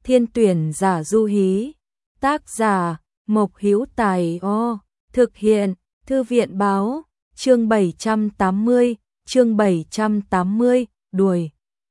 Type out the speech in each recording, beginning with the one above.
Thiên tuyển giả du hí. Tác giả Mộc Hữu Tài. Thực hiện Thư viện báo. Chương 780, đuổi.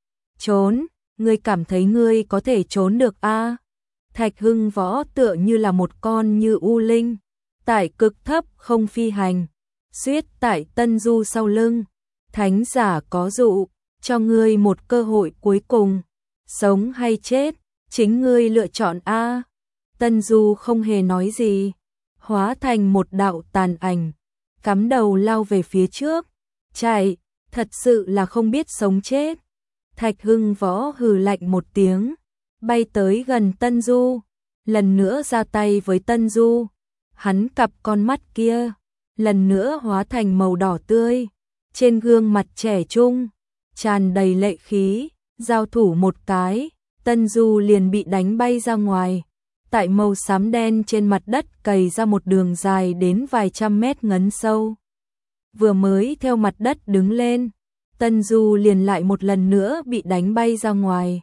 Trốn, ngươi cảm thấy ngươi có thể trốn được a? Thạch Hưng Võ tựa như là một con như u linh, tại cực thấp không phi hành, suýt tại Tân Du sau lưng. Thánh giả có dụ, cho ngươi một cơ hội cuối cùng, sống hay chết, chính ngươi lựa chọn a. Tân Du không hề nói gì, hóa thành một đạo tàn ảnh, cắm đầu lao về phía trước, chạy, thật sự là không biết sống chết. Thạch Hưng Võ hừ lạnh một tiếng, bay tới gần Tân Du, lần nữa ra tay với Tân Du. Hắn cặp con mắt kia, lần nữa hóa thành màu đỏ tươi, trên gương mặt trẻ trung, tràn đầy lệ khí, giao thủ một cái, Tân Du liền bị đánh bay ra ngoài. Tại màu xám đen trên mặt đất cày ra một đường dài đến vài trăm mét ngấn sâu. Vừa mới theo mặt đất đứng lên, Tân Du liền lại một lần nữa bị đánh bay ra ngoài.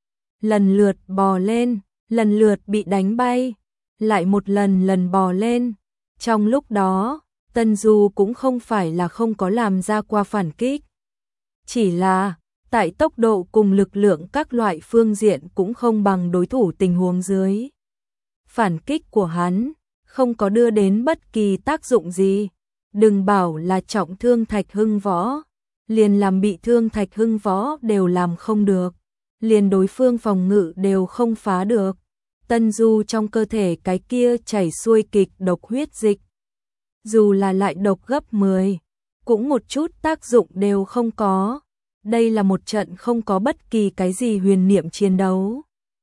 Lần lượt bò lên, lần lượt bị đánh bay, lại một lần bò lên. Trong lúc đó, Tân Du cũng không phải là không có làm ra qua phản kích. Chỉ là, tại tốc độ cùng lực lượng các loại phương diện cũng không bằng đối thủ tình huống dưới. Phản kích của hắn không có đưa đến bất kỳ tác dụng gì. Đừng bảo là trọng thương Thạch Hưng Võ, liền làm bị thương Thạch Hưng Võ đều làm không được, liền đối phương phòng ngự đều không phá được. Tân Du trong cơ thể cái kia chảy xuôi kịch độc huyết dịch, dù là lại độc gấp 10, cũng một chút tác dụng đều không có. Đây là một trận không có bất kỳ cái gì huyền niệm chiến đấu.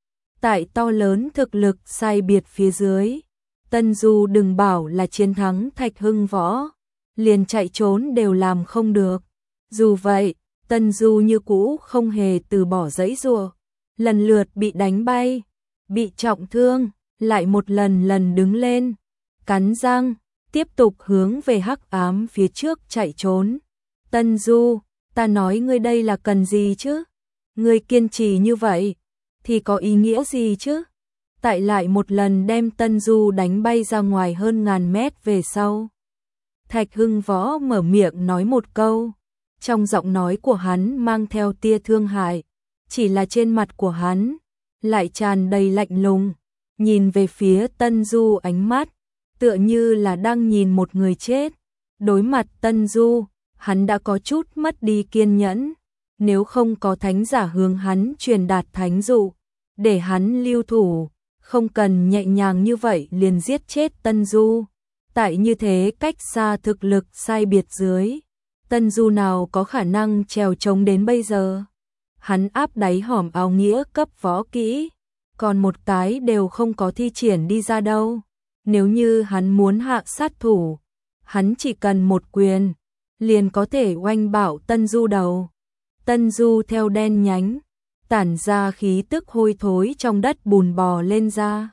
Tại to lớn thực lực sai biệt phía dưới, Tân Du đừng bảo là chiến thắng Thạch Hưng Võ, liền chạy trốn đều làm không được. Dù vậy, Tân Du như cũ không hề từ bỏ giãy giụa, lần lượt bị đánh bay, bị trọng thương, lại một lần đứng lên, cắn răng, tiếp tục hướng về hắc ám phía trước chạy trốn. Tân Du, ta nói ngươi đây là cần gì chứ? Ngươi kiên trì như vậy thì có ý nghĩa gì chứ? Tại lại một lần đem Tân Du đánh bay ra ngoài hơn ngàn mét về sau, Thạch Hưng Võ mở miệng nói một câu, trong giọng nói của hắn mang theo tia thương hại, chỉ là trên mặt của hắn lại tràn đầy lạnh lùng, nhìn về phía Tân Du ánh mắt tựa như là đang nhìn một người chết. Đối mặt Tân Du, hắn đã có chút mất đi kiên nhẫn, nếu không có thánh giả hướng hắn truyền đạt thánh dụ, để hắn lưu thủ, không cần nhẹ nhàng như vậy liền giết chết Tân Du. Tại như thế cách xa thực lực sai biệt dưới, Tân Du nào có khả năng trèo trống đến bây giờ. Hắn áp đáy hòm áo nghĩa cấp võ kỹ, còn một cái đều không có thi triển đi ra đâu. Nếu như hắn muốn hạ sát thủ, hắn chỉ cần một quyền, liền có thể oanh bạo Tân Du đầu. Tân Du theo đen nhánh, tản ra khí tức hôi thối trong đất bùn bò lên ra.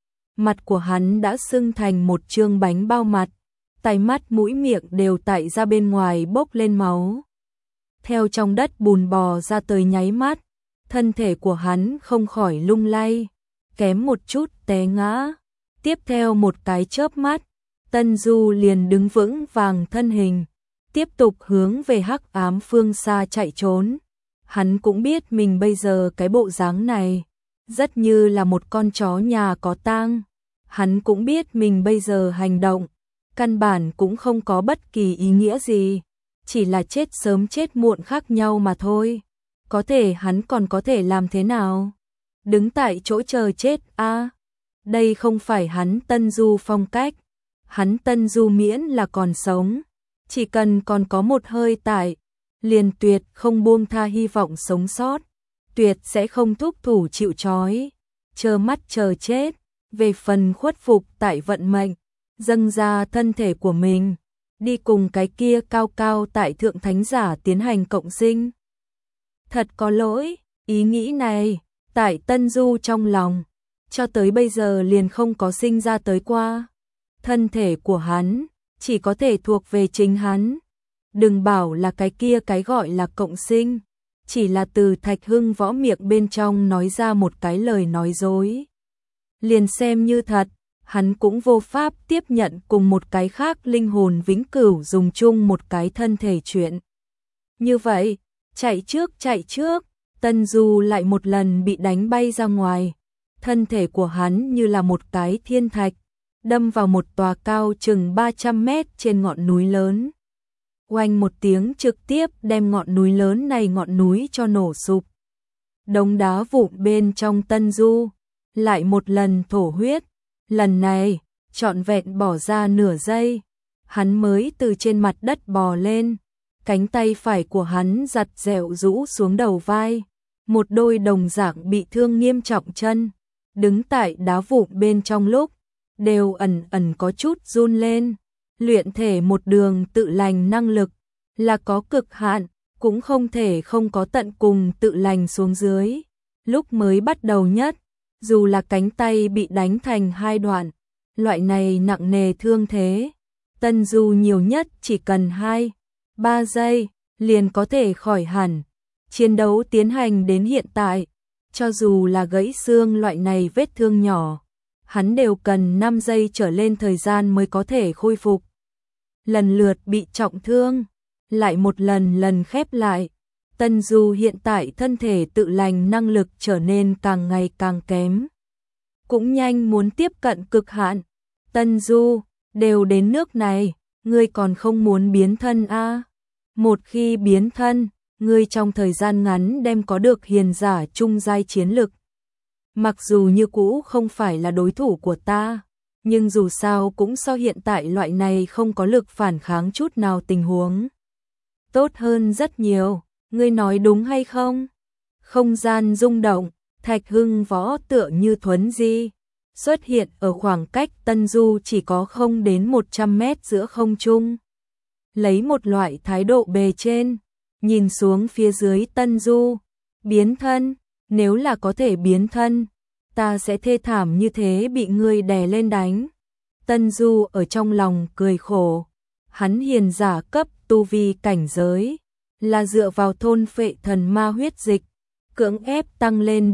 Mặt của hắn đã sưng thành một trương bánh bao mặt, tay mắt mũi miệng đều tại ra bên ngoài bốc lên máu. Theo trong đất bùn bò ra tới nháy mắt, thân thể của hắn không khỏi lung lay, kém một chút té ngã. Tiếp theo một cái chớp mắt, Tân Du liền đứng vững vàng thân hình, tiếp tục hướng về hắc ám phương xa chạy trốn. Hắn cũng biết mình bây giờ cái bộ dáng này, rất như là một con chó nhà có tang. Hắn cũng biết mình bây giờ hành động, căn bản cũng không có bất kỳ ý nghĩa gì, chỉ là chết sớm chết muộn khác nhau mà thôi. Có thể hắn còn có thể làm thế nào? Đứng tại chỗ chờ chết a? Đây không phải hắn Tân Du phong cách. Hắn Tân Du miễn là còn sống, chỉ cần còn có một hơi tại, liền tuyệt không buông tha hy vọng sống sót, tuyệt sẽ không thúc thủ chịu trói, trơ mắt chờ chết. Về phần khuất phục tại vận mệnh, dâng ra thân thể của mình, đi cùng cái kia cao cao tại thượng thánh giả tiến hành cộng sinh. Thật có lỗi, ý nghĩ này, tại Tân Du trong lòng, cho tới bây giờ liền không có sinh ra tới qua. Thân thể của hắn, chỉ có thể thuộc về chính hắn. Đừng bảo là cái kia cái gọi là cộng sinh, chỉ là từ Thạch Hưng Võ miệng bên trong nói ra một cái lời nói dối. Liền xem như thật, hắn cũng vô pháp tiếp nhận cùng một cái khác linh hồn vĩnh cửu dùng chung một cái thân thể chuyện. Như vậy, chạy trước, Tân Du lại một lần bị đánh bay ra ngoài. Thân thể của hắn như là một cái thiên thạch, đâm vào một tòa cao chừng 300 mét trên ngọn núi lớn. Oanh một tiếng trực tiếp đem ngọn núi lớn này ngọn núi cho nổ sụp. Đống đá vụn bên trong Tân Du lại một lần thổ huyết, lần này trọn vẹn bỏ ra nửa giây, hắn mới từ trên mặt đất bò lên, cánh tay phải của hắn giật dẹo rũ xuống đầu vai, một đôi đồng dạng bị thương nghiêm trọng chân, đứng tại đá vụn bên trong lúc đều ẩn ẩn có chút run lên. Luyện thể một đường tự lành năng lực là có cực hạn, cũng không thể không có tận cùng tự lành xuống dưới. Lúc mới bắt đầu nhất, dù là cánh tay bị đánh thành hai đoạn, loại này nặng nề thương thế, Tân Du nhiều nhất chỉ cần 2-3 giây liền có thể khỏi hẳn. Chiến đấu tiến hành đến hiện tại, cho dù là gãy xương loại này vết thương nhỏ, hắn đều cần 5 giây trở lên thời gian mới có thể khôi phục. Lần lượt bị trọng thương, lại một lần khép lại. Tân Du hiện tại thân thể tự lành năng lực trở nên càng ngày càng kém. Cũng nhanh muốn tiếp cận cực hạn. Tân Du, đều đến nước này, ngươi còn không muốn biến thân a? Một khi biến thân, ngươi trong thời gian ngắn đem có được hiền giả trung giai chiến lực. Mặc dù như cũ không phải là đối thủ của ta, nhưng dù sao cũng so hiện tại loại này không có lực phản kháng chút nào tình huống tốt hơn rất nhiều, ngươi nói đúng hay không? Không gian rung động, Thạch Hưng Võ tựa như thuấn di, xuất hiện ở khoảng cách Tân Du chỉ có không đến 100 mét giữa không trung. Lấy một loại thái độ bề trên, nhìn xuống phía dưới Tân Du, biến thân, nếu là có thể biến thân, ta sẽ thê thảm như thế bị ngươi đè lên đánh. Tân Du ở trong lòng cười khổ, hắn hiền giả cấp tu vi cảnh giới, là dựa vào thôn phệ thần ma huyết dịch, cưỡng ép tăng lên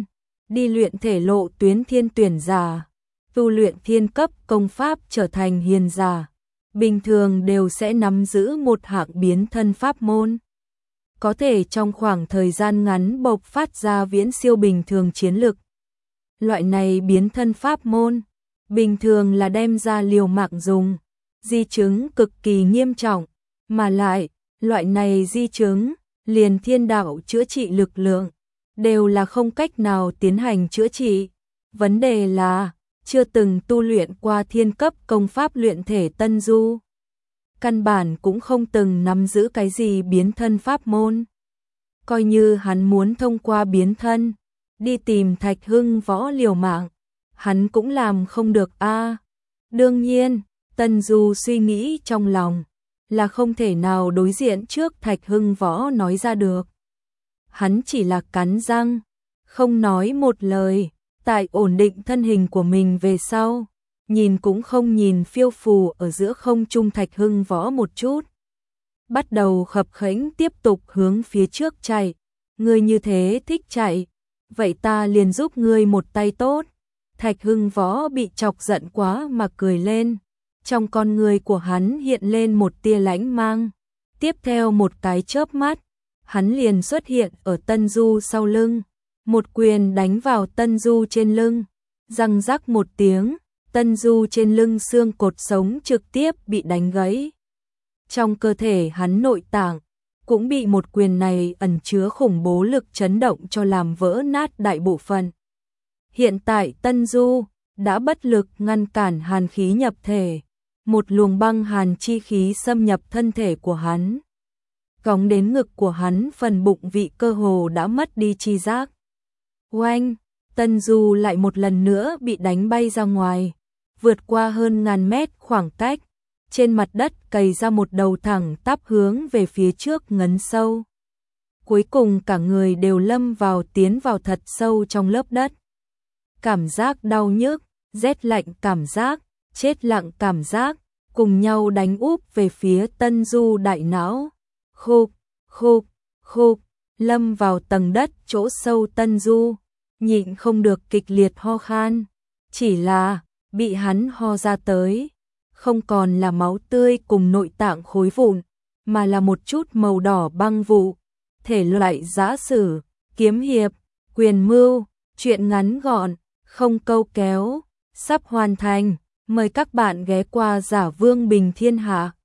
đi luyện thể lộ tuyến thiên tuyển giả, tu luyện thiên cấp công pháp trở thành hiền giả, bình thường đều sẽ nắm giữ một hạng biến thân pháp môn. Có thể trong khoảng thời gian ngắn bộc phát ra viễn siêu bình thường chiến lực. Loại này biến thân pháp môn, bình thường là đem ra liều mạng dùng, di chứng cực kỳ nghiêm trọng, mà lại, loại này di chứng, liền thiên đạo chữa trị lực lượng, đều là không cách nào tiến hành chữa trị. Vấn đề là, chưa từng tu luyện qua thiên cấp công pháp luyện thể Tân Du. Căn bản cũng không từng nắm giữ cái gì biến thân pháp môn. Coi như hắn muốn thông qua biến thân, đi tìm Thạch Hưng Võ liều mạng, hắn cũng làm không được a. Đương nhiên, Tân Du suy nghĩ trong lòng, là không thể nào đối diện trước Thạch Hưng Võ nói ra được. Hắn chỉ là cắn răng, không nói một lời, tại ổn định thân hình của mình về sau, nhìn cũng không nhìn phiêu phù ở giữa không trung Thạch Hưng Võ một chút. Bắt đầu khập khẽnh tiếp tục hướng phía trước chạy, ngươi như thế thích chạy, vậy ta liền giúp ngươi một tay tốt. Thạch Hưng Võ bị chọc giận quá mà cười lên, trong con người của hắn hiện lên một tia lãnh mang. Tiếp theo một cái chớp mắt, hắn liền xuất hiện ở Tân Du sau lưng, một quyền đánh vào Tân Du trên lưng, răng rắc một tiếng, Tân Du trên lưng xương cột sống trực tiếp bị đánh gãy. Trong cơ thể hắn nội tạng cũng bị một quyền này ẩn chứa khủng bố lực chấn động cho làm vỡ nát đại bộ phận. Hiện tại Tân Du đã bất lực ngăn cản hàn khí nhập thể, một luồng băng hàn chi khí xâm nhập thân thể của hắn. Cóng đến ngực của hắn, phần bụng vị cơ hồ đã mất đi chi giác. Oanh, Tân Du lại một lần nữa bị đánh bay ra ngoài, vượt qua hơn ngàn mét khoảng cách, trên mặt đất cày ra một đầu thẳng tắp hướng về phía trước ngấn sâu. Cuối cùng cả người đều tiến vào thật sâu trong lớp đất. Cảm giác đau nhức, rét lạnh cảm giác, chết lặng cảm giác, cùng nhau đánh úp về phía Tân Du đại não. Khục, khục, khục, lâm vào tầng đất chỗ sâu Tân Du, nhịn không được kịch liệt ho khan, chỉ là bị hắn ho ra tới, không còn là máu tươi cùng nội tạng khối vụn, mà là một chút màu đỏ băng vụ, thể loại giã sử, kiếm hiệp, quyền mưu, truyện ngắn gọn, không câu kéo, sắp hoàn thành, mời các bạn ghé qua Giả Vương Bình Thiên Hạ.